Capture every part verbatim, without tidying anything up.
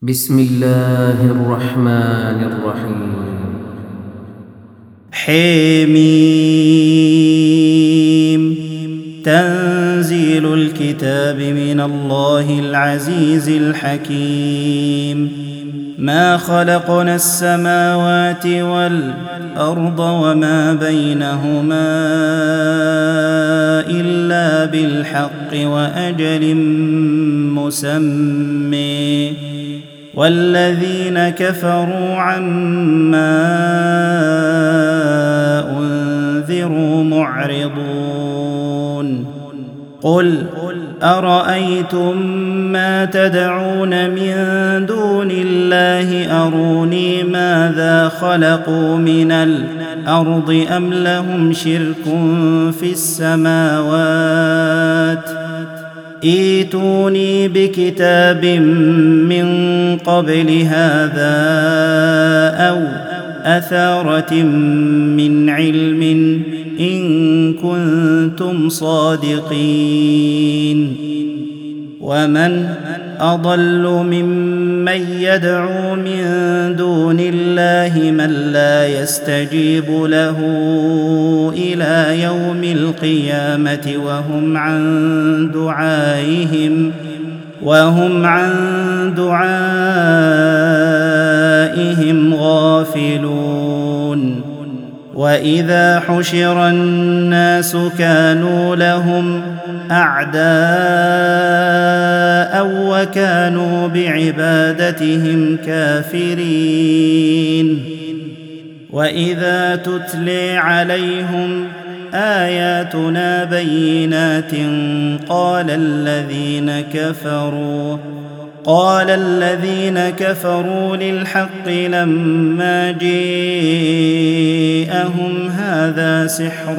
بسم الله الرحمن الرحيم. حميم. تنزيل الكتاب من الله العزيز الحكيم. ما خلقنا السماوات والأرض وما بينهما إلا بالحق وأجل مسمى، والذين كفروا عما أنذروا معرضون. قل أرأيتم ما تدعون من دون الله أروني ماذا خلقوا من الأرض أم لهم شرك في السماوات؟ ائتوني بكتاب من قبل هذا أو أثارة من علم إن كنتم صادقين. ومن أضل ممن يدعو من دون الله من لا يستجيب له إلى يوم القيامة وهم عن دعائهم وهم عن دعائهم غافلون. وإذا حشر الناس كانوا لهم أعداء وكانوا بعبادتهم كافرين. وإذا تتلي عليهم آياتنا بينات قال الذين كفروا قال الذين كفروا للحق لما جاءهم هذا سحر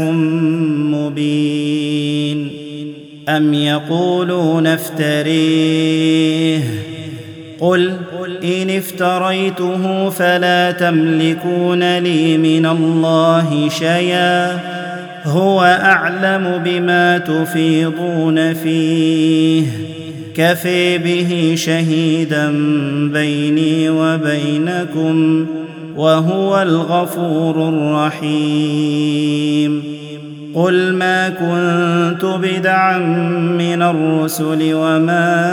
مبين. أم يقولون افتريه؟ قل إن افتريته فلا تملكون لي من الله شيئا هو أعلم بما تفيضون فيه كفى به شهيدا بيني وبينكم وهو الغفور الرحيم. قل ما كنت بدعا من الرسل وما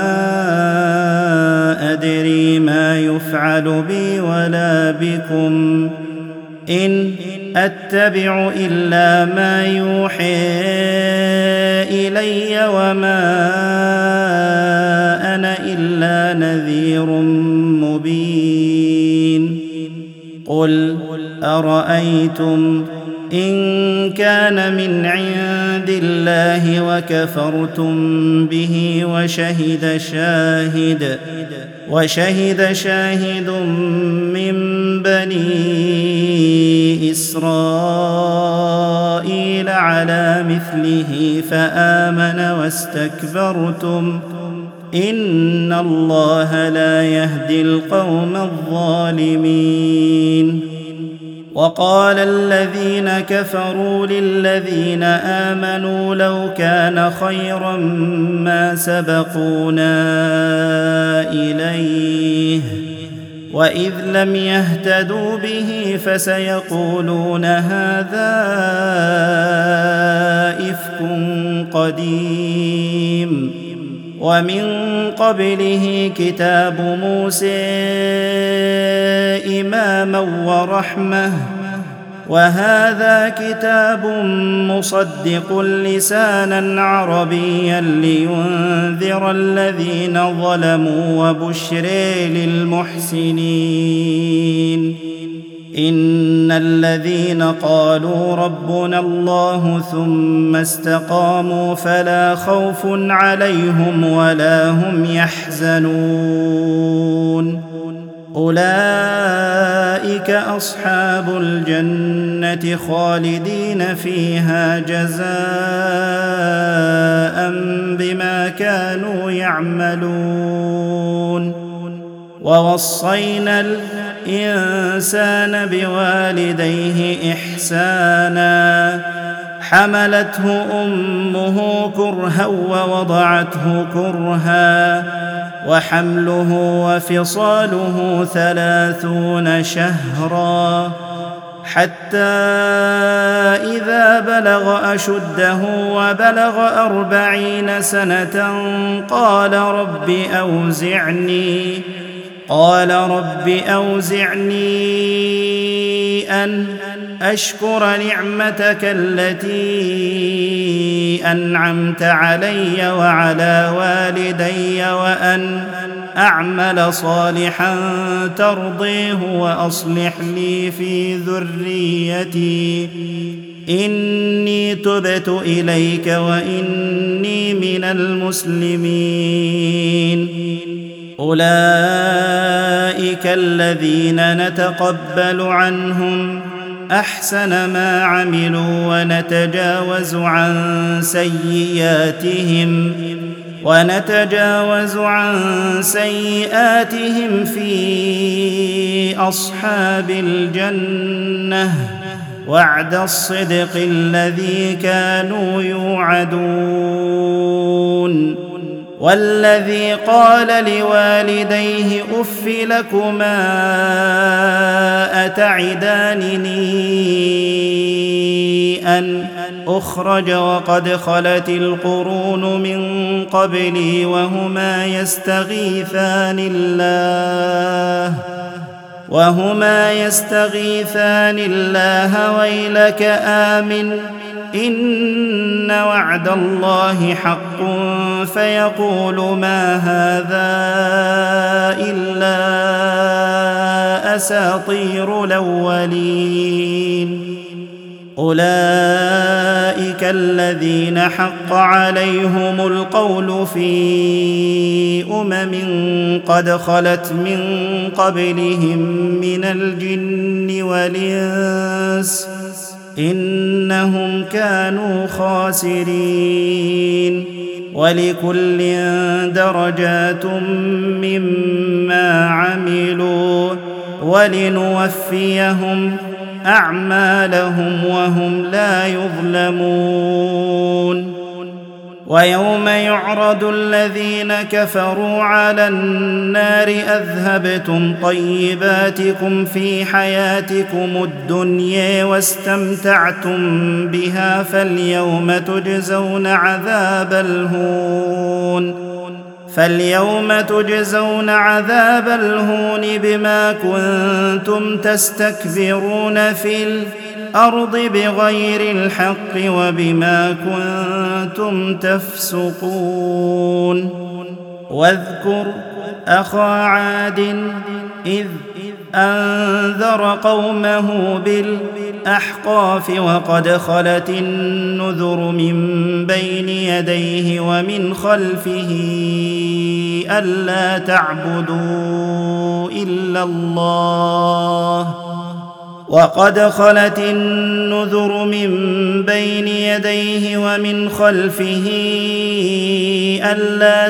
أدري ما يفعل بي ولا بكم إن أتبع إلا ما يوحي إلي وما أنا إلا نذير مبين. قل أرأيتم إن كان من عند الله وكفرتم به وشهد شاهد وشهد شاهد من بني إسرائيل على مثله فآمن واستكبرتم إن الله لا يهدي القوم الظالمين. وقال الذين كفروا للذين آمنوا لو كان خيرا ما سبقونا إليه وإذ لم يهتدوا به فسيقولون هذا إفك قديم. ومن قبله كتاب موسى إماما ورحمة وهذا كتاب مصدق لسانا عربيا لينذر الذين ظلموا وبشر للمحسنين. إن الذين قالوا ربنا الله ثم استقاموا فلا خوف عليهم ولا هم يحزنون أولئك أصحاب الجنة خالدين فيها جزاء بما كانوا يعملون. ووصينا الإنسان بوالديه إحسانا حملته أمه كرها ووضعته كرها وحمله وفصاله ثلاثون شهرا حتى إذا بلغ أشده وبلغ أربعين سنة قال رب أوزعني قال رب أوزعني أن أشكر نعمتك التي أنعمت علي وعلى والدي وأن أعمل صالحا ترضيه وأصلح لي في ذريتي إني تبت إليك وإني من المسلمين. أولئك الذين نتقبل عنهم أحسن ما عملوا ونتجاوز عن سيئاتهم ونتجاوز عن سيئاتهم في أصحاب الجنة وعد الصدق الذي كانوا يوعدون. والذي قال لوالديه أف لكما أتعدانني أن أخرج وقد خلت القرون من قبلي وهما يستغيثان الله وهما يستغيثان الله ويلك آمن إن وعد الله حق فيقول ما هذا إلا أساطير الأولين. أولئك الذين حق عليهم القول في أمم قد خلت من قبلهم من الجن والإنس إنهم كانوا خاسرين. ولكل درجات مما عملوا ولنوفيهم أعمالهم وهم لا يظلمون. ويوم يعرض الذين كفروا على النار أذهبتم طيباتكم في حياتكم الدنيا واستمتعتم بها فاليوم تجزون عذاب الهون فاليوم تجزون عذاب الهون بما كنتم تستكبرون في الأرض بغير الحق وبما كنتم تفسقون. واذكر أخا عاد إذ أنذر قومه بالأحقاف وقد خلت النذر من بين يديه ومن خلفه ألا تعبدوا إلا الله وقد خلت النذر من بين يديه ومن خلفه ألا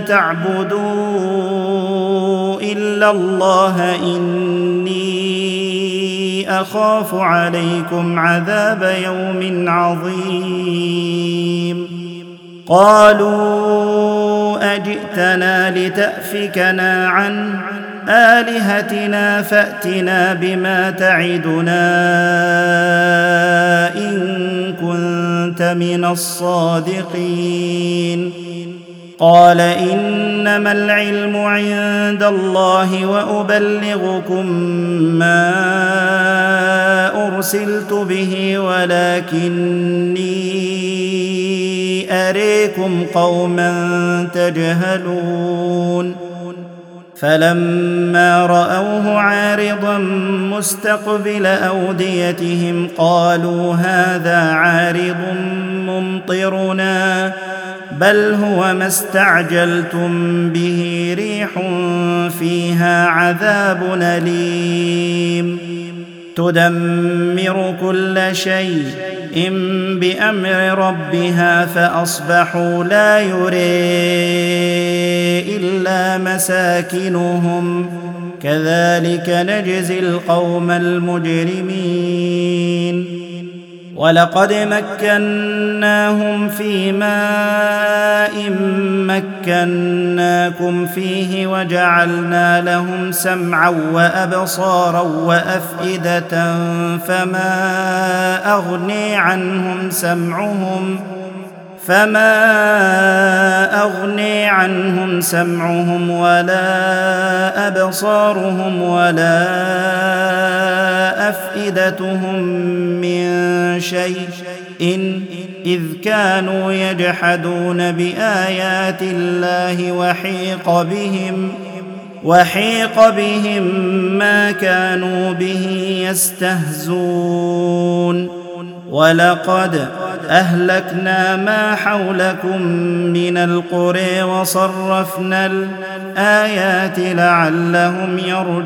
تعبدوا إلا الله إني أخاف عليكم عذاب يوم عظيم. قالوا أجئتنا لتأفكنا عن آلهتنا فأتنا بما تعدنا إن كنت من الصادقين. قال إنما العلم عند الله وأبلغكم ما أرسلت به ولكني أريكم قوما تجهلون. فلما رأوه عارضا مستقبل أوديتهم قالوا هذا عارض ممطرنا بل هو ما استعجلتم به ريح فيها عذاب أليم تدمر كل شيء بأمر ربها فأصبحوا لا يرى إلا مساكنهم كذلك نجزي القوم المجرمين. ولقد مكناهم في ماء مكناكم فيه وجعلنا لهم سمعا وأبصارا وأفئدة فما أغني عنهم سمعهم فما أغني عنهم سمعهم ولا أبصارهم ولا أفئدتهم من شيء إن إذ كانوا يجحدون بآيات الله وحيق بهم وحيق بهم ما كانوا به يستهزئون ولقد أهلكنا ما حولكم من القرى وصرفنا الآيات لعلهم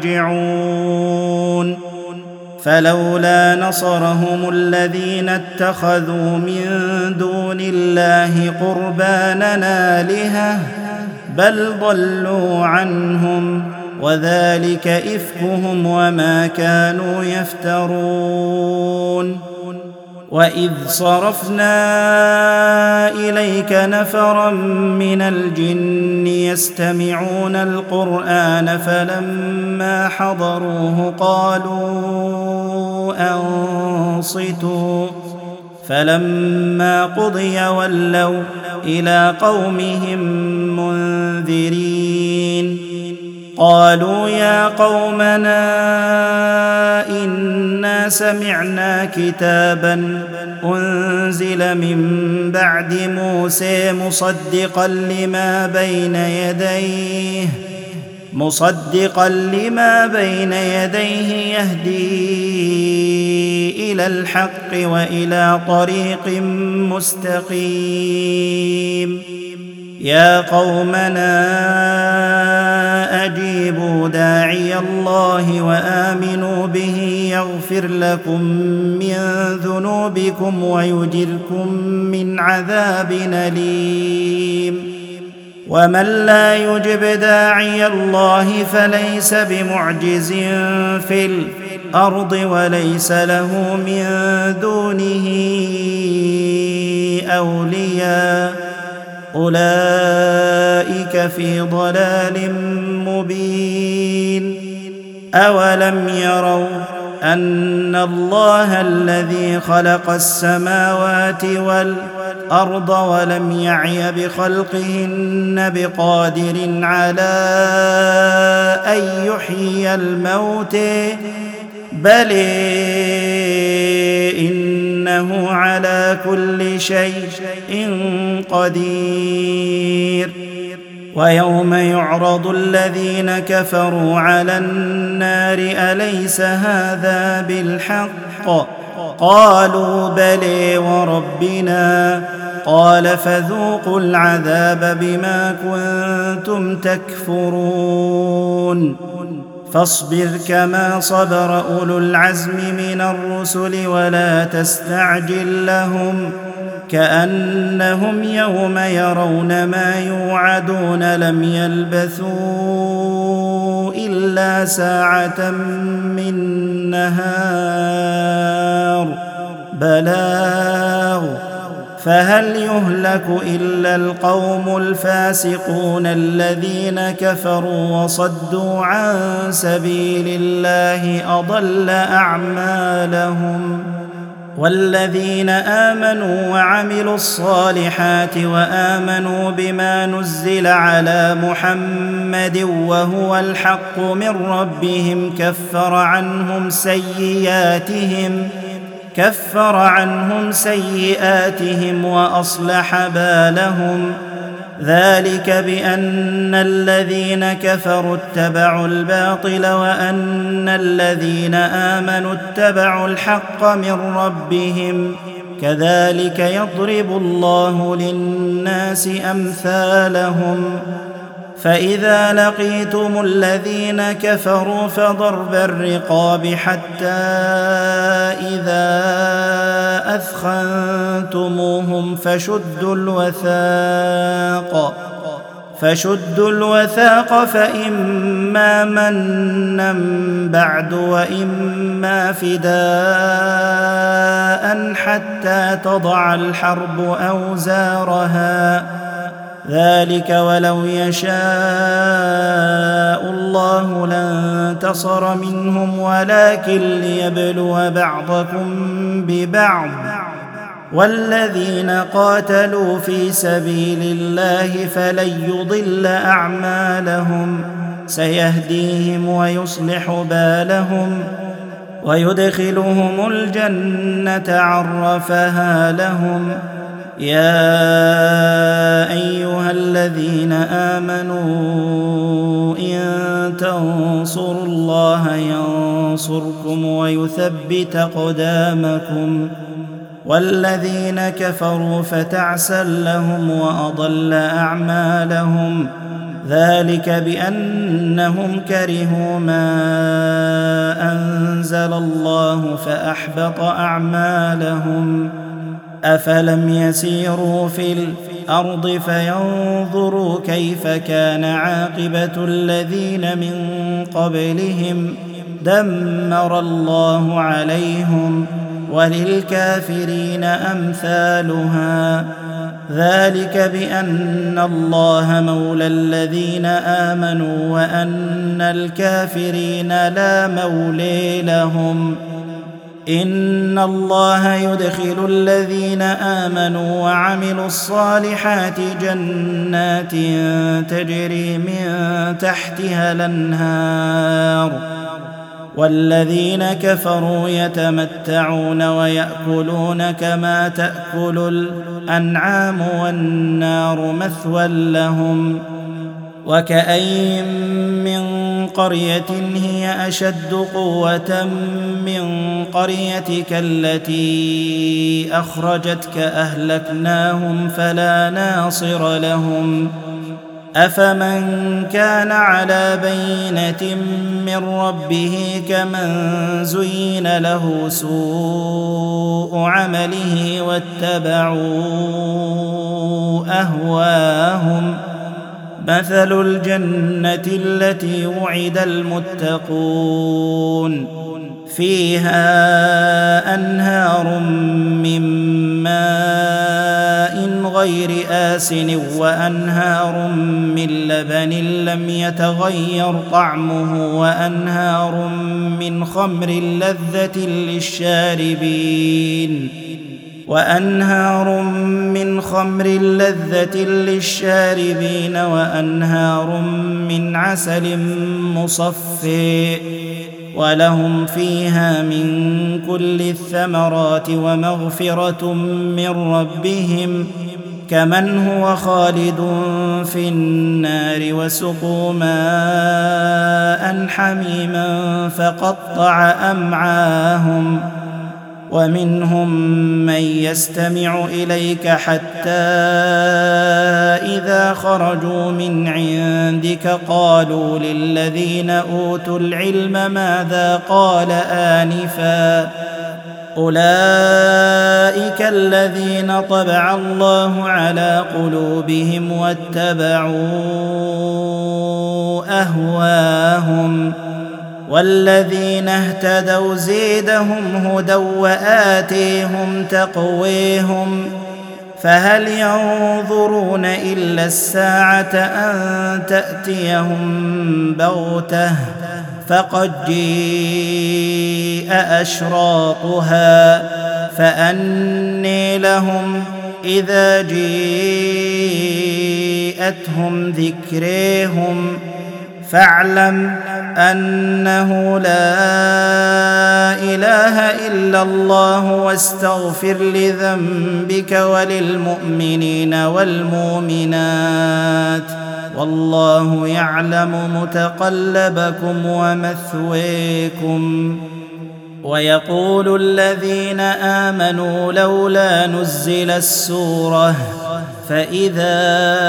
يرجعون فلولا نصرهم الذين اتخذوا من دون الله قربانا آلهة بل ضلوا عنهم وذلك إفكهم وما كانوا يفترون وإذ صرفنا إليك نفرا من الجن يستمعون القرآن فلما حضروه قالوا أنصتوا فلما قضي ولوا إلى قومهم منذرين قالوا يا قومنا إنا سمعنا كتابا أنزل من بعد موسى مصدقا لما بين يديه مصدقا لما بين يديه يهدي إلى الحق وإلى طريق مستقيم يا قومنا أجيبوا داعي الله وآمنوا به يغفر لكم من ذنوبكم ويجركم من عذاب أليم ومن لا يجب داعي الله فليس بمعجز في الأرض وليس له من دونه أولياء أولئك في ضلال مبين أولم يروا أن الله الذي خلق السماوات والأرض ولم يعي بخلقهن بقادر على أن يحيي الموت بل إنه على كل شيء قدير ويوم يعرض الذين كفروا على النار أليس هذا بالحق قالوا بلى وربنا قال فذوقوا العذاب بما كنتم تكفرون فاصبر كما صبر أولو العزم من الرسل ولا تستعجل لهم كأنهم يوم يرون ما يوعدون لم يلبثوا إلا ساعة من نهار بلاغ فهل يهلك إلا القوم الفاسقون الذين كفروا وصدوا عن سبيل الله أضل أعمالهم والذين آمنوا وعملوا الصالحات وآمنوا بما نزل على محمد وهو الحق من ربهم كفر عنهم سيئاتهم كفر عنهم سيئاتهم وأصلح بالهم ذلك بأن الذين كفروا اتبعوا الباطل وأن الذين آمنوا اتبعوا الحق من ربهم كذلك يضرب الله للناس أمثالهم فإذا لقيتم الذين كفروا فضرب الرقاب حتى إذا أثخنتموهم فشدوا الوثاق فشدوا الوثاق فإما منا بعد وإما فداء حتى تضع الحرب أوزارها، ذلك ولو يشاء الله لانتصر منهم ولكن ليبلو بعضكم ببعض، والذين قاتلوا في سبيل الله فلن يضل أعمالهم سيهديهم ويصلح بالهم ويدخلهم الجنة عرفها لهم. يا أيها الذين آمنوا إن تنصروا الله ينصركم ويثبت أقدامكم، والذين كفروا فتعسا لهم وأضل أعمالهم، ذلك بأنهم كرهوا ما أنزل الله فأحبط أعمالهم. أفلم يسيروا في الأرض فينظروا كيف كان عاقبة الذين من قبلهم، دمر الله عليهم وللكافرين أمثالها، ذلك بأن الله مولى الذين آمنوا وأن الكافرين لا مولي لهم. إن الله يدخل الذين آمنوا وعملوا الصالحات جنات تجري من تحتها الأنهار، والذين كفروا يتمتعون ويأكلون كما تأكل الأنعام والنار مثوى لهم. وكأين من قرية هي أشد قوة من قريتك التي أخرجتك أهلكناهم فلا ناصر لهم. أفمن كان على بينة من ربه كمن زين له سوء عمله واتبعوا أهواهم، مثل الجنة التي وعد المتقون فيها أنهار من ماء غير آسن وأنهار من لبن لم يتغير طعمه وأنهار من خمر لذة للشاربين وأنهار من خمر لذة للشاربين وأنهار من عسل مصفى، ولهم فيها من كل الثمرات ومغفرة من ربهم، كمن هو خالد في النار وسقوا ماء حميما فقطع أمعاهم. ومنهم من يستمع إليك حتى إذا خرجوا من عندك قالوا للذين أوتوا العلم ماذا قال آنفا، أولئك الذين طبع الله على قلوبهم واتبعوا أهواهم، والذين اهتدوا زيدهم هدى وآتيهم تقويهم، فهل ينظرون إلا الساعة أن تأتيهم بغتة فقد جيء أشراطها، فأني لهم إذا جيءتهم ذكريهم، فاعلم أنه لا إله إلا الله واستغفر لذنبك وللمؤمنين والمؤمنات، والله يعلم متقلبكم ومثويكم. ويقول الذين آمنوا لولا نزل السورة، فإذا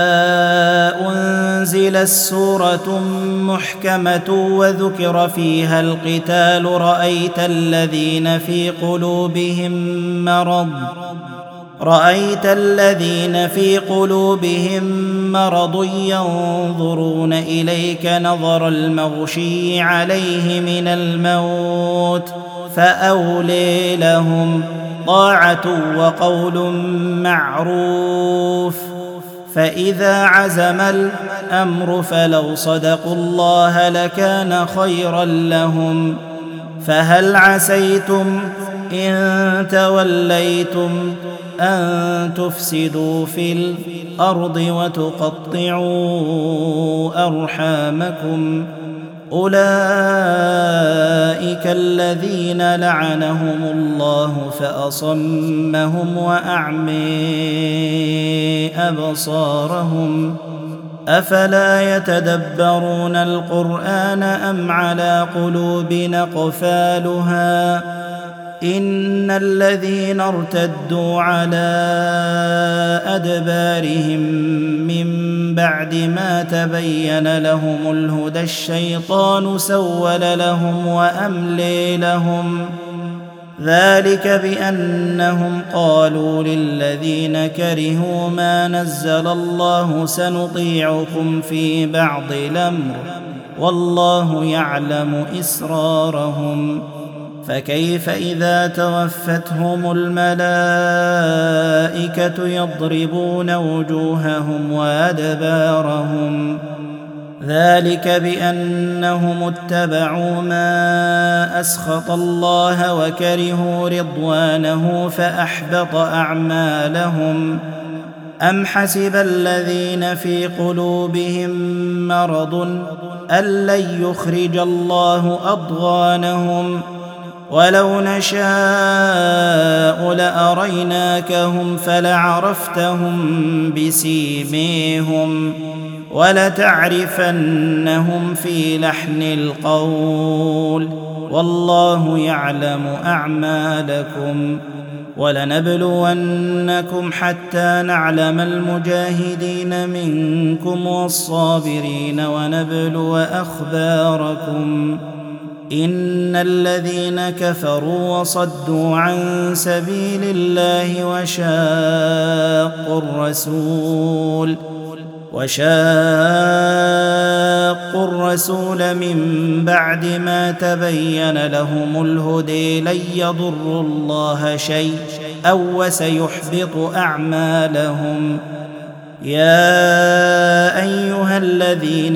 أنزلت سورة محكمة وذكر فيها القتال رأيت الذين في قلوبهم مرض رأيت الذين في قلوبهم مرض ينظرون إليك نظر المغشي عليه من الموت فأولي لهم طاعة وقول معروف. فإذا عزم الأمر فلو صدقوا الله لكان خيرا لهم. فهل عسيتم إن توليتم أن تفسدوا في الأرض وتقطعوا أرحامكم؟ أولئك الذين لعنهم الله فأصمهم وأعمي أبصارهم. أفلا يتدبرون القرآن أم على قلوب أقفالها؟ إن الذين ارتدوا على أدبارهم من بعد ما تبين لهم الهدى الشيطان سول لهم وأملي لهم. ذلك بأنهم قالوا للذين كرهوا ما نزل الله سنطيعكم في بعض الأمر والله يعلم إسرارهم. فكيف إذا توفتهم الملائكة يضربون وجوههم وأدبارهم؟ ذلك بأنهم اتبعوا ما أسخط الله وكرهوا رضوانه فأحبط أعمالهم. أم حسب الذين في قلوبهم مرض أن لن يخرج الله أضغانهم؟ ولو نشاء لأريناكهم فلعرفتهم بسيميهم ولتعرفنهم في لحن القول والله يعلم أعمالكم. ولنبلونكم حتى نعلم المجاهدين منكم والصابرين ونبلو أخباركم. إن الذين كفروا وصدوا عن سبيل الله وشاقوا الرسول وشاقوا الرسول من بعد ما تبين لهم الهدى لن يضروا الله شيئا وسيحبط أعمالهم. يا أيها الذين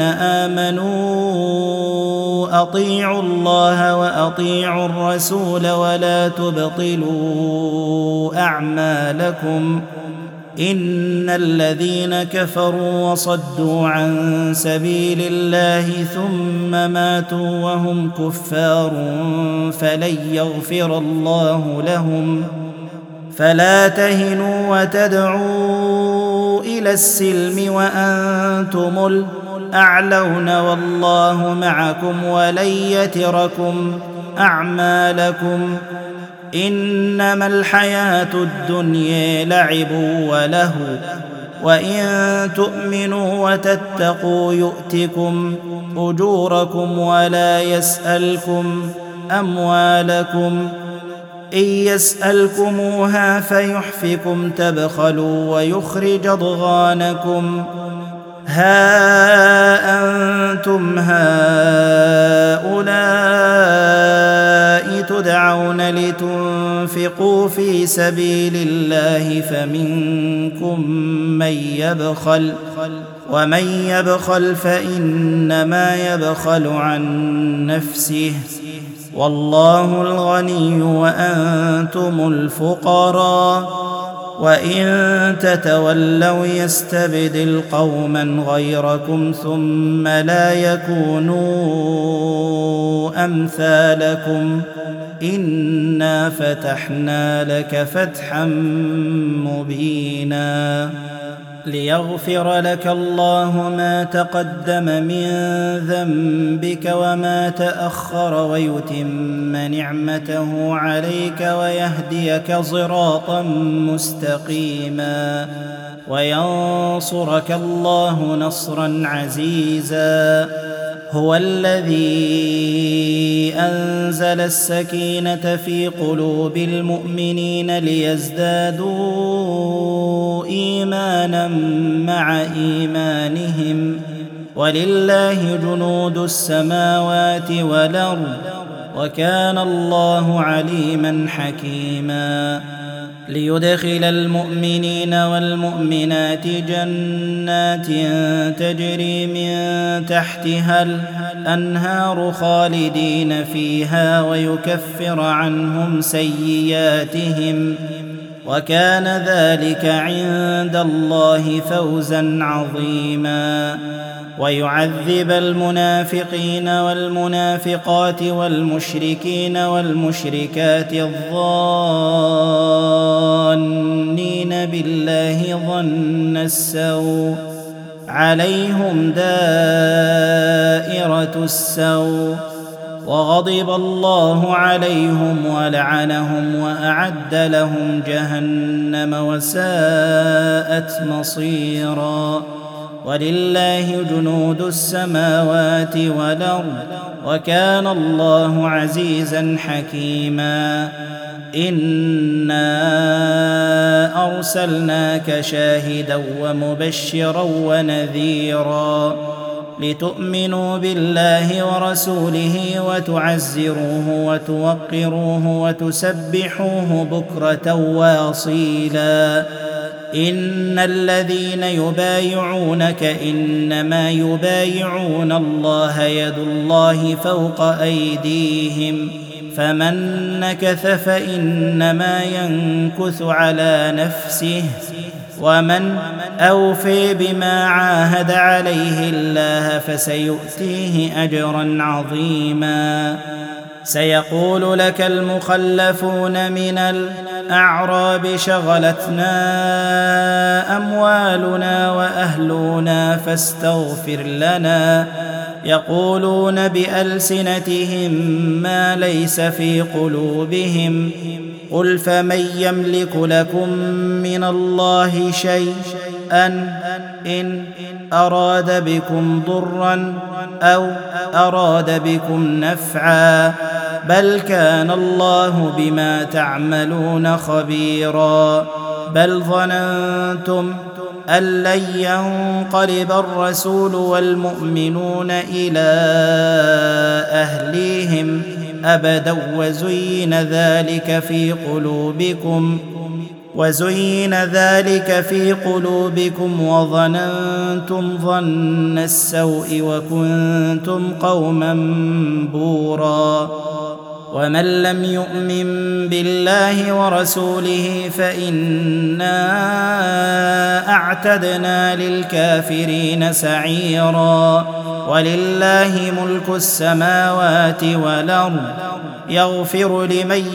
آمنوا أطيعوا الله وأطيعوا الرسول ولا تبطلوا أعمالكم. إن الذين كفروا وصدوا عن سبيل الله ثم ماتوا وهم كفار فلن يغفر الله لهم. فلا تهنوا وتدعوا إلى السلم وأنتم الأعلون والله معكم ولن يتركم أعمالكم. إنما الحياة الدنيا لعب ولهو وإن تؤمنوا وتتقوا يؤتكم أجوركم ولا يسألكم أموالكم. إن يسألكموها فيحفكم تبخلوا ويخرج أضغانكم. ها أنتم هؤلاء تدعون لتنفقوا في سبيل الله فمنكم من يبخل ومن يبخل فإنما يبخل عن نفسه والله الغني وأنتم الفقراء. وإن تتولوا يستبدل قوما غيركم ثم لا يكونوا أمثالكم. إنا فتحنا لك فتحا مبينا ليغفر لك الله ما تقدم من ذنبك وما تأخر ويتم نعمته عليك ويهديك صراطا مستقيما وينصرك الله نصرا عزيزا. هو الذي أنزل السكينة في قلوب المؤمنين ليزدادوا إيمانا مع إيمانهم ولله جنود السماوات والأرض وكان الله عليما حكيما ليدخل المؤمنين والمؤمنات جنات تجري من تحتها الأنهار خالدين فيها ويكفر عنهم سيئاتهم وكان ذلك عند الله فوزا عظيما ويعذب المنافقين والمنافقات والمشركين والمشركات الظانين بالله ظن السوء عليهم دائرة السوء وغضب الله عليهم ولعنهم وأعد لهم جهنم وساءت مصيرا ولله جنود السماوات والأرض وكان الله عزيزا حكيما إنا أرسلناك شاهدا ومبشرا ونذيرا لتؤمنوا بالله ورسوله وتعزروه وتوقروه وتسبحوه بكرة واصيلا إن الذين يبايعونك إنما يبايعون الله يد الله فوق أيديهم فمن نكث فإنما ينكث على نفسه ومن أوفي بما عاهد عليه الله فسيؤتيه أجرا عظيما سيقول لك المخلفون من الأعراب شغلتنا أموالنا وأهلنا فاستغفر لنا يقولون بألسنتهم ما ليس في قلوبهم قل فمن يملك لكم من الله شيئا إن أراد بكم ضرا أو أراد بكم نفعا بل كان الله بما تعملون خبيرا بل ظننتم أن لن ينقلب الرسول والمؤمنون إلى أهليهم أبدا وزين ذلك في قلوبكم وزين ذلك في قلوبكم وظننتم ظن السوء وكنتم قوما بورا ومن لم يؤمن بالله ورسوله فإنا أعتدنا للكافرين سعيرا ولله ملك السماوات والأرض يغفر لمن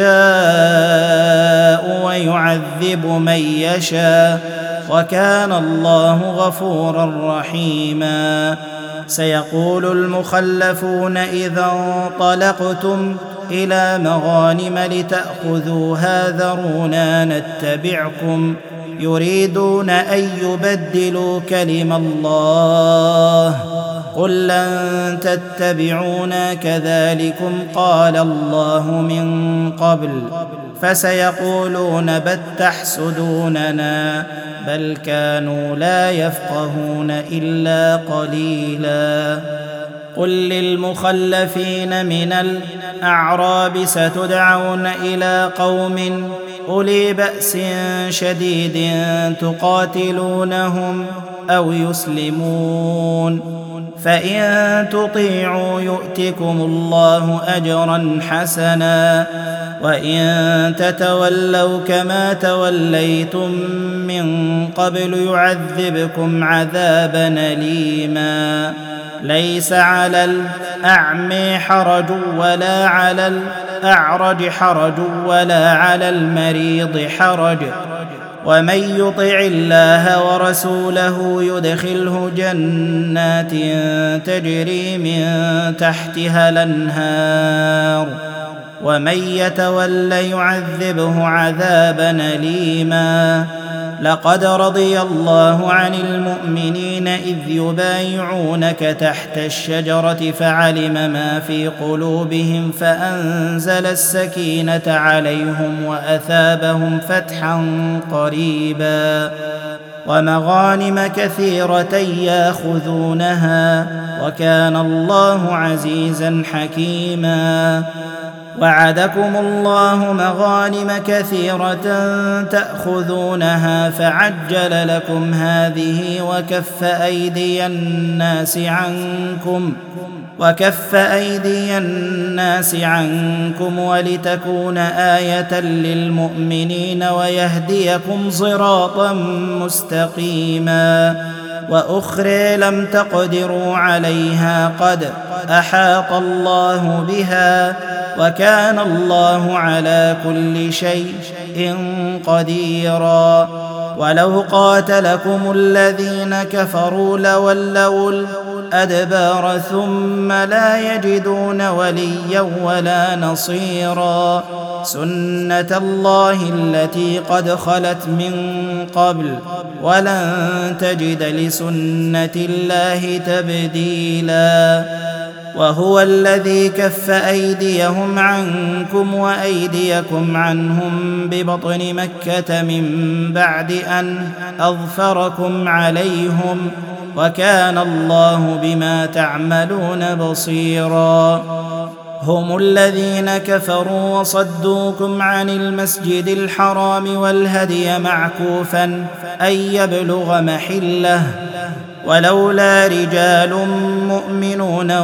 يشاء ويعذب من يشاء وكان الله غفورا رحيما سيقول المخلفون إذا انطلقتم إلى مغانم لتأخذوها ذرونا نتبعكم يريدون أن يبدلوا كلم الله قل لن تتبعونا كذلكم قال الله من قبل فسيقولون بل تحسدوننا بل كانوا لا يفقهون إلا قليلا قل للمخلفين من الأعراب ستدعون إلى قوم أولي بأس شديد تقاتلونهم أو يسلمون فإن تطيعوا يؤتكم الله أجرا حسنا وإن تتولوا كما توليتم من قبل يعذبكم عذابا أليما ليس على الأعمى حرج ولا على الأعرج حرج ولا على المريض حرج ومن يطع الله ورسوله يدخله جنات تجري من تحتها الأنهار ومن يتول يعذبه عذابا أليما لقد رضي الله عن المؤمنين إذ يبايعونك تحت الشجرة فعلم ما في قلوبهم فأنزل السكينة عليهم وأثابهم فتحا قريبا ومغانم كثيرة ياخذونها وكان الله عزيزا حكيما. وعدكم الله مغانم كثيرة تأخذونها فعجل لكم هذه وكف أيدي الناس عنكم وكف أيدي الناس عنكم ولتكون آية للمؤمنين ويهديكم صراطا مستقيما. وأخرى لم تقدروا عليها قد أحاط الله بها وكان الله على كل شيء قديرا. ولو قاتلكم الذين كفروا لولوا الأدبار ثم لا يجدون وليا ولا نصيرا. سنة الله التي قد خلت من قبل ولن تجد لسنة الله تبديلا. وهو الذي كف أيديهم عنكم وأيديكم عنهم ببطن مكة من بعد أن أظفركم عليهم وكان الله بما تعملون بصيرا. هم الذين كفروا وصدوكم عن المسجد الحرام والهدي معكوفا أن يبلغ محله ولولا رجال مؤمنون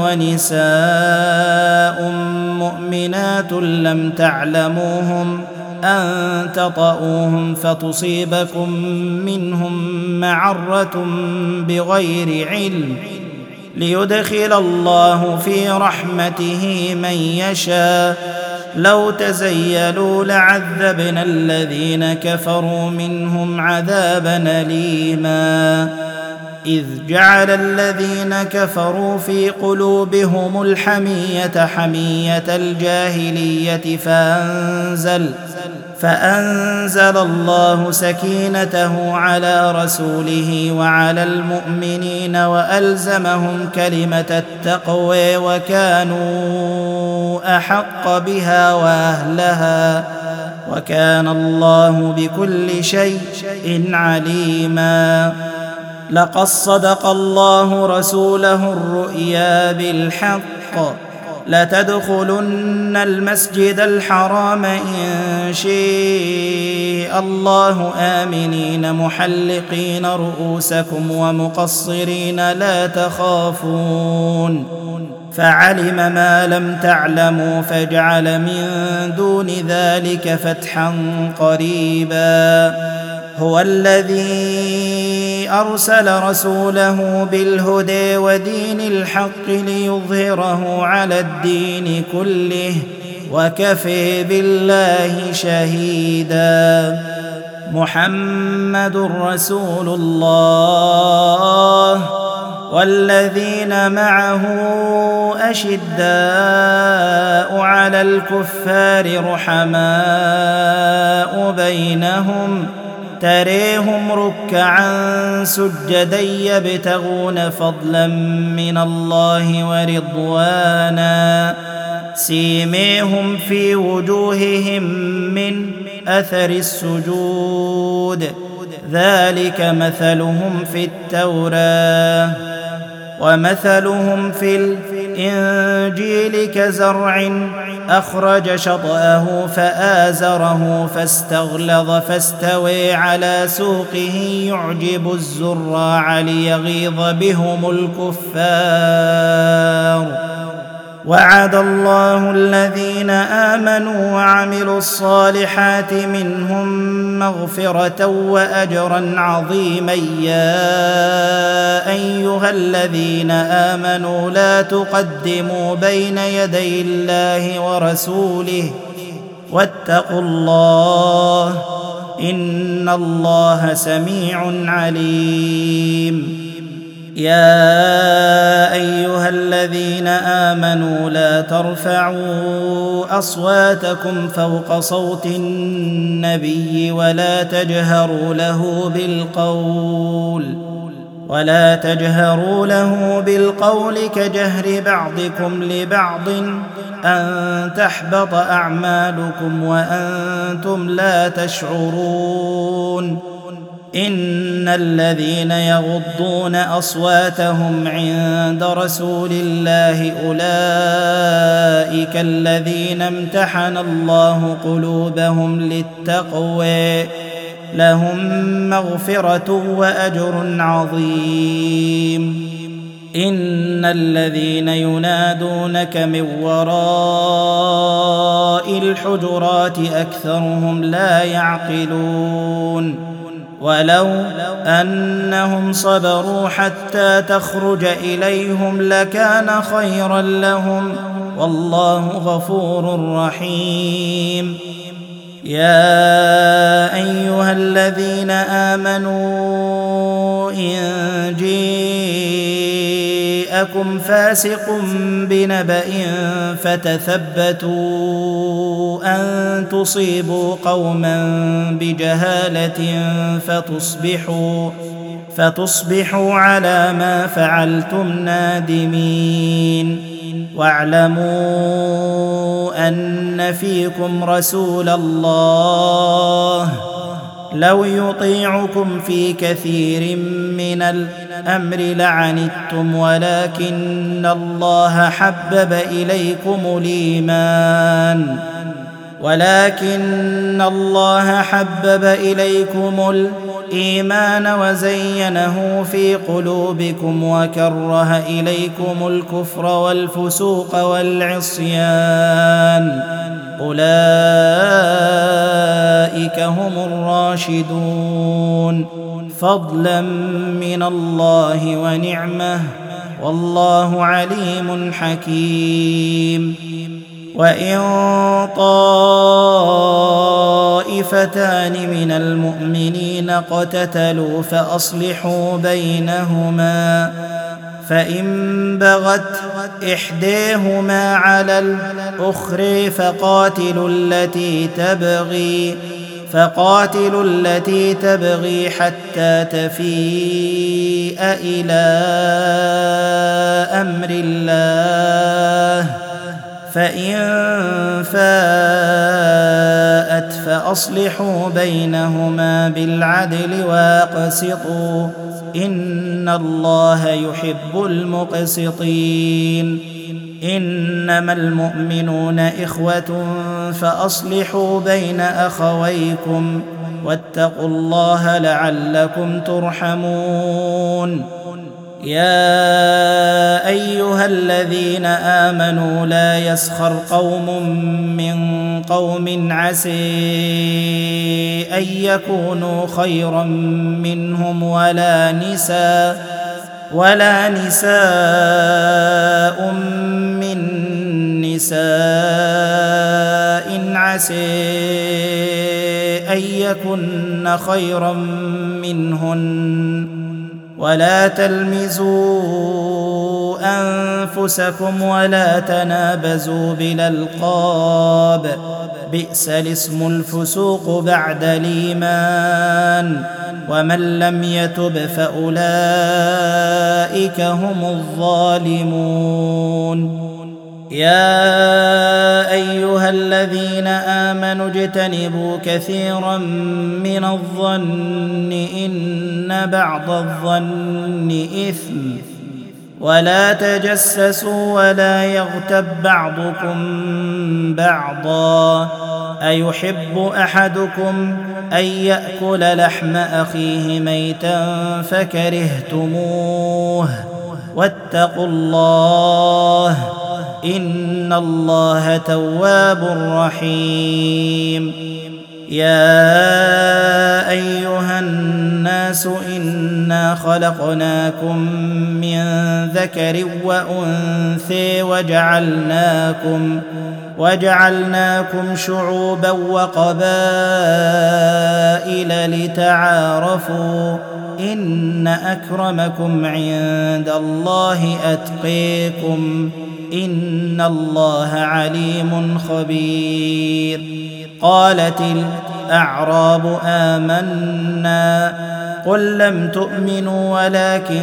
ونساء مؤمنات لم تعلموهم أن تطؤوهم فتصيبكم منهم معرة بغير علم ليدخل الله في رحمته من يشاء. لو تزيلوا لعذبنا الذين كفروا منهم عذابا أليما. إذ جعل الذين كفروا في قلوبهم الحمية حمية الجاهلية فأنزل فأنزل الله سكينته على رسوله وعلى المؤمنين وألزمهم كلمة التقوى وكانوا أحق بها وأهلها وكان الله بكل شيء عليما. لقد صدق الله رسوله الرؤيا بالحق لتدخلن المسجد الحرام إن شاء الله آمنين محلقين رؤوسكم ومقصرين لا تخافون فعلم ما لم تعلموا فجعل من دون ذلك فتحا قريبا. هو الذي أرسل رسوله بالهدى ودين الحق ليظهره على الدين كله وكفى بالله شهيدا. محمد رسول الله والذين معه أشداء على الكفار رحماء بينهم تريهم ركعا سجدا يبتغون فضلا من الله ورضوانا سيميهم في وجوههم من أثر السجود ذلك مثلهم في التوراة ومثلهم في الإنجيل كزرع أخرج شطأه فآزره فاستغلظ فاستوى على سوقه يعجب الزراع ليغيظ بهم الكفار. وعد الله الذين آمنوا وعملوا الصالحات منهم مغفرة وأجرا عظيما. يا أيها الذين آمنوا لا تقدموا بين يدي الله ورسوله واتقوا الله إن الله سميع عليم. يا أيها الذين آمنوا لا ترفعوا أصواتكم فوق صوت النبي ولا تجهروا له بالقول ولا تجهروا له بالقول كجهر بعضكم لبعض أن تحبط أعمالكم وأنتم لا تشعرون إن الذين يغضون أصواتهم عند رسول الله أولئك الذين امتحن الله قلوبهم للتقوى لهم مغفرة وأجر عظيم إن الذين ينادونك من وراء الحجرات أكثرهم لا يعقلون ولو أنهم صبروا حتى تخرج إليهم لكان خيرا لهم والله غفور رحيم يا أيها الذين آمنوا إن جاءكم فاسق بنبأ فتثبتوا أن تصيبوا قوما بجهالة فتصبحوا فتصبحوا على ما فعلتم نادمين واعلموا أن فيكم رسول الله لو يطيعكم في كثير من الأمر لعنتم ولكن الله حبب إليكم الإيمان ولكن الله حبب إليكم الإيمان وزينه في قلوبكم وكره إليكم الكفر والفسوق والعصيان أولئك هم الراشدون فضلا من الله ونعمه والله عليم حكيم وإن طائفتان من المؤمنين اقتتلوا فأصلحوا بينهما فإن بغت إحداهما على الأخرى فقاتلوا التي تبغي فقاتلوا التي تبغي حتى تفيء إلى أمر الله فإن فاءت فأصلحوا بينهما بالعدل واقسطوا إن الله يحب المقسطين إنما المؤمنون إخوة فأصلحوا بين أخويكم واتقوا الله لعلكم ترحمون يا أيها الذين آمنوا لا يسخر قوم من قوم عسى أن يكونوا خيرا منهم ولا نساء ولا نساء من نساء عسى أن يكن خيرا منهن ولا تلمزوا أنفسكم ولا تنابزوا بالألقاب بئس الاسم الفسوق بعد الإيمان ومن لم يتب فأولئك هم الظالمون يا أيها الذين آمنوا اجتنبوا كثيرا من الظن إن بعض الظن إثم ولا تجسسوا ولا يغتب بعضكم بعضا أيحب أحدكم أن يأكل لحم أخيه ميتا فكرهتموه واتقوا الله إن الله تواب رحيم يا أيها الناس إنا خلقناكم من ذكر وأنثى وجعلناكم وجعلناكم شعوبا وقبائل لتعارفوا إن أكرمكم عند الله أتقيكم إن الله عليم خبير. قالت الأعراب آمنا قل لم تؤمنوا ولكن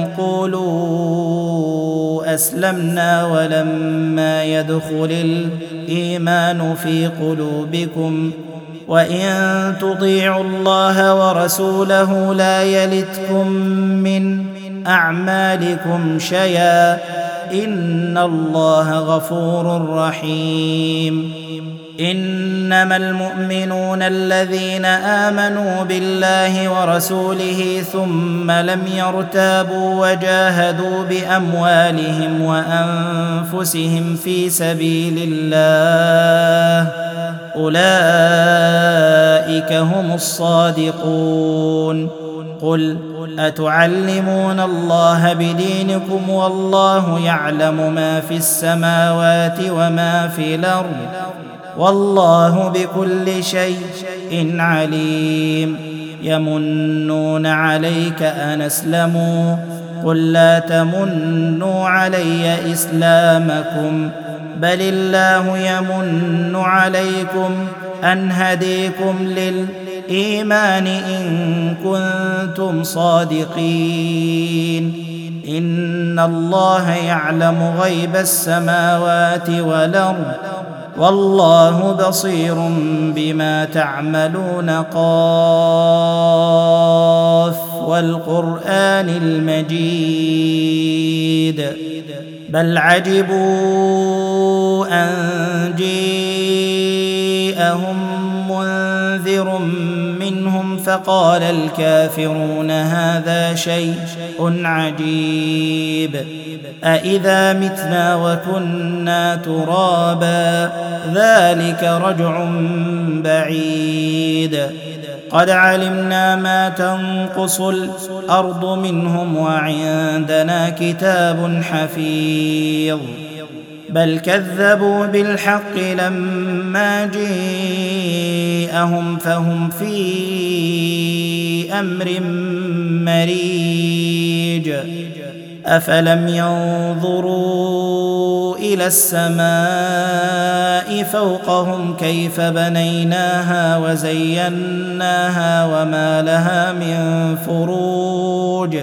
قولوا أسلمنا ولما يدخل الإيمان في قلوبكم وإن تطيعوا الله ورسوله لا يلتكم من أعمالكم شيئا إن الله غفور رحيم. إنما المؤمنون الذين آمنوا بالله ورسوله ثم لم يرتابوا وجاهدوا بأموالهم وأنفسهم في سبيل الله أولئك هم الصادقون. قل أتعلمون الله بدينكم والله يعلم ما في السماوات وما في الأرض والله بكل شيء عليم. يمنون عليك أن أسلموا قل لا تمنوا علي إسلامكم بل الله يمن عليكم أن هديكم للإيمان إن كنتم صادقين. إن الله يعلم غيب السماوات والأرض والله بصير بما تعملون. قاف والقرآن المجيد بل عجبوا أن جاءهم منذر منهم فقال الكافرون هذا شيء عجيب أإذا متنا وكنا ترابا ذلك رجع بعيد. قد علمنا ما تنقص الأرض منهم وعندنا كتاب حفيظ. بل كذبوا بالحق لما جاءهم فهم في أمر مريج. أفلم ينظروا إلى السماء فوقهم كيف بنيناها وزيناها وما لها من فروج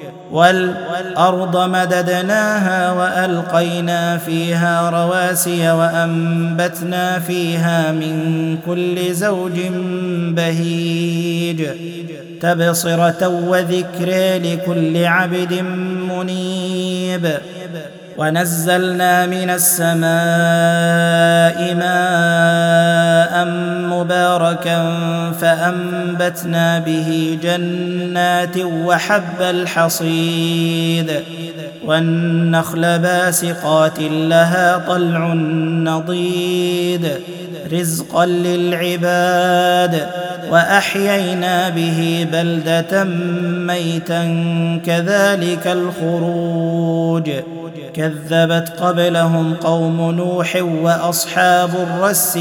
والأرض مددناها وألقينا فيها رواسي وأنبتنا فيها من كل زوج بهيج تبصرة وذكر لكل عبد منيب. ونزلنا من السماء ماء مباركا فأنبتنا به جنات وحب الحصيد والنخل باسقات لها طلع نضيد رزقا للعباد وأحيينا به بلدة ميتا كذلك الخروج. كذبت قبلهم قوم نوح وأصحاب الرس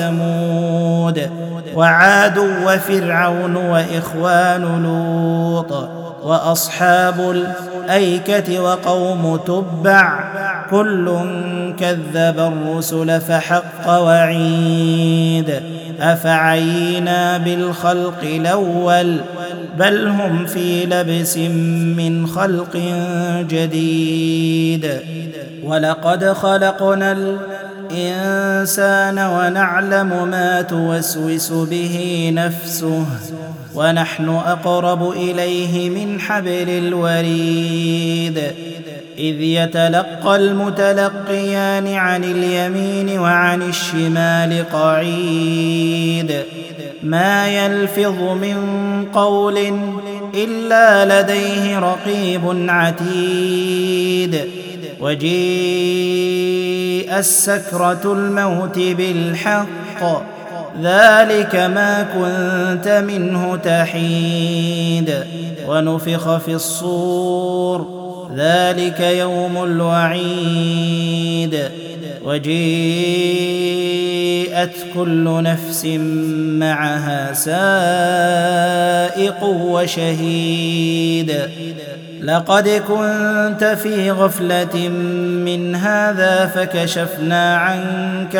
وثمود وعاد وفرعون وإخوان لوط وأصحاب الأيكة وقوم تبع كل كذب الرسل فحق وعيد. أفعينا بالخلق الأول بل هم في لبس من خلق جديد. ولقد خلقنا الإنسان ونعلم ما توسوس به نفسه ونحن أقرب إليه من حبل الوريد. إذ يتلقى المتلقيان عن اليمين وعن الشمال قعيد ما يلفظ من قول إلا لديه رقيب عتيد. وجيء السكرة الموت بالحق ذلك ما كنت منه تحيد. ونفخ في الصور ذلك يوم الوعيد. وجيءت كل نفس معها سائق وشهيد لقد كنت في غفلة من هذا فكشفنا عنك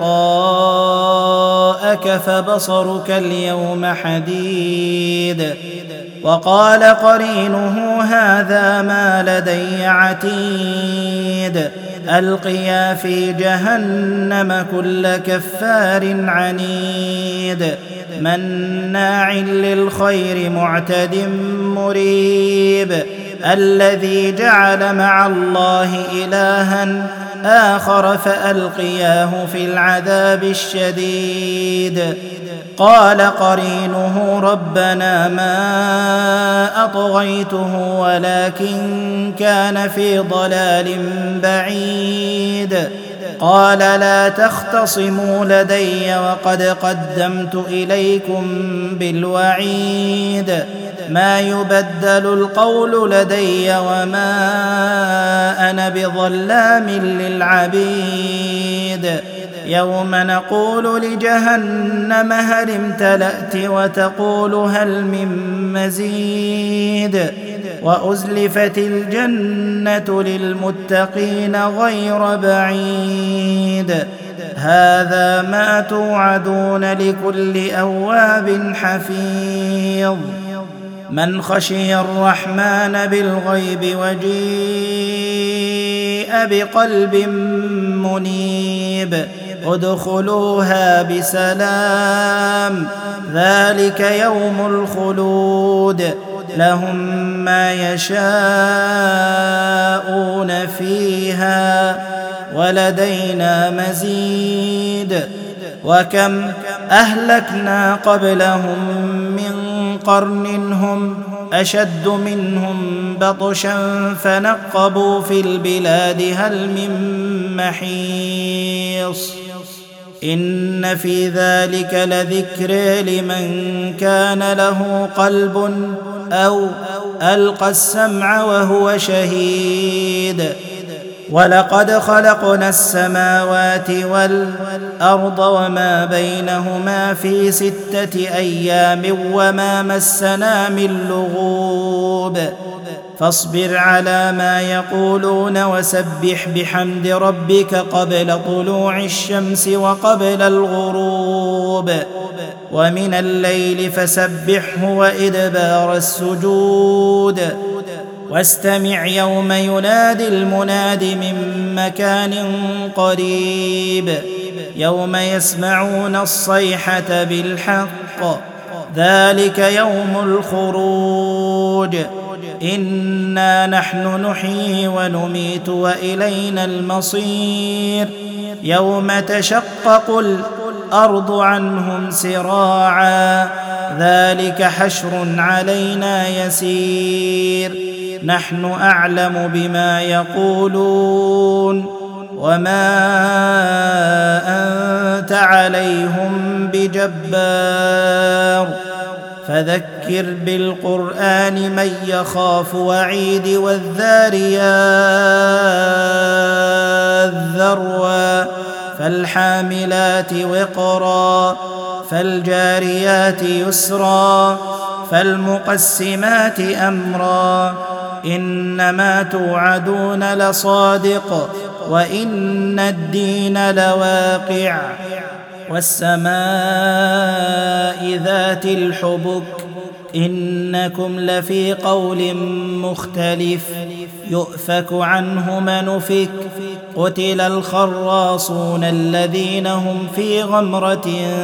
غطاءك فبصرك اليوم حديد وقال قرينه هذا ما لدي عتيد ألقيا في جهنم كل كفار عنيد مناع للخير معتد مريب الذي جعل مع الله إلها آخر فألقياه في العذاب الشديد قال قرينه ربنا ما أطغيته ولكن كان في ضلال بعيد قال لا تختصموا لدي وقد قدمت إليكم بالوعيد ما يبدل القول لدي وما أنا بظلام للعبيد يوم نقول لجهنم هل امتلأت وتقول هل من مزيد وأزلفت الجنة للمتقين غير بعيد هذا ما توعدون لكل أواب حفيظ من خشي الرحمن بالغيب وجيء بقلب منيب ادخلوها بسلام ذلك يوم الخلود لهم ما يشاءون فيها ولدينا مزيد وكم أهلكنا قبلهم من قرن هم أشد منهم بطشا فنقبوا في البلاد هل من محيص إن في ذلك لذكر لمن كان له قلب أو ألقى السمع وهو شهيد ولقد خلقنا السماوات والأرض وما بينهما في ستة أيام وما مسنا من لغوب فاصبر على ما يقولون وسبح بحمد ربك قبل طلوع الشمس وقبل الغروب ومن الليل فسبحه وإدبار السجود واستمع يوم ينادي المناد من مكان قريب يوم يسمعون الصيحة بالحق ذلك يوم الخروج إنا نحن نحيي ونميت وإلينا المصير يوم تشقق الأرض عنهم سراعا ذلك حشر علينا يسير نحن أعلم بما يقولون وما أنت عليهم بجبار فذكر بالقرآن من يخاف وعيد والذاريات ذروا فالحاملات وقرا فالجاريات يسرا فالمقسمات أمرا إنما توعدون لصادق وإن الدين لواقع والسماء ذات الحبك إنكم لفي قول مختلف يؤفك عنه من أفك قتل الخراصون الذين هم في غمرة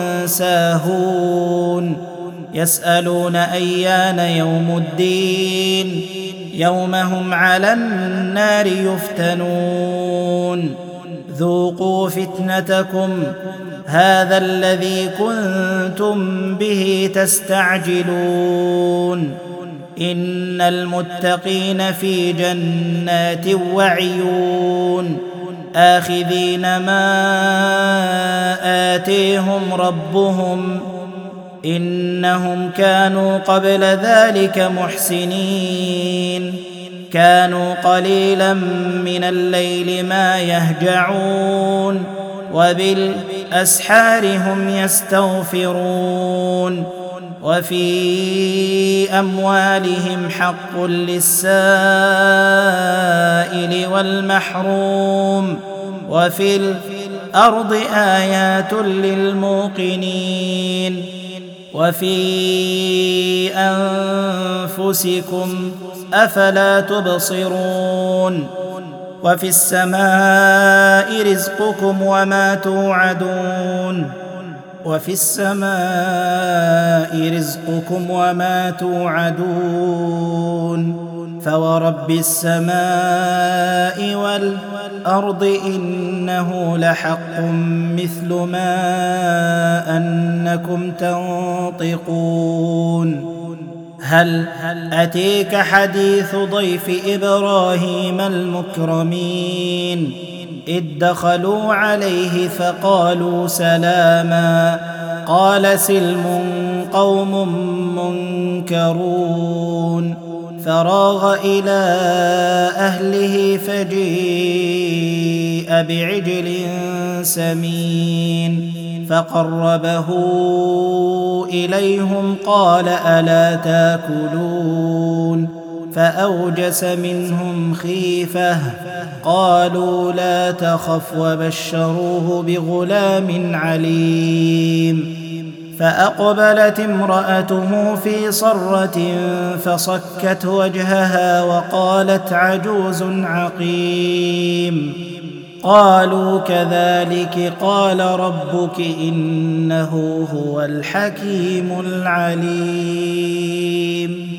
ساهون يسألون أيان يوم الدين يوم هم على النار يفتنون ذوقوا فتنتكم هذا الذي كنتم به تستعجلون إن المتقين في جنات وعيون آخذين ما آتيهم ربهم إنهم كانوا قبل ذلك محسنين كانوا قليلا من الليل ما يهجعون وبالأسحار هم يستغفرون وفي أموالهم حق للسائل والمحروم وفي الأرض آيات للموقنين وفي أنفسكم أفلا تبصرون وفي السماء رزقكم وما توعدون وفي السماء رزقكم وما توعدون فورب السماء والأرض إنه لحق مثل ما أنكم تنطقون هل أتيك حديث ضيف إبراهيم المكرمين إذ دخلوا عليه فقالوا سلاما قال سلم قوم منكرون فراغ إلى أهله فجيء بعجل سمين فقربه إليهم قال ألا تاكلون فأوجس منهم خيفة قالوا لا تخف وبشروه بغلام عليم فأقبلت امرأته في صرة فصكت وجهها وقالت عجوز عقيم قالوا كذلك قال ربك إنه هو الحكيم العليم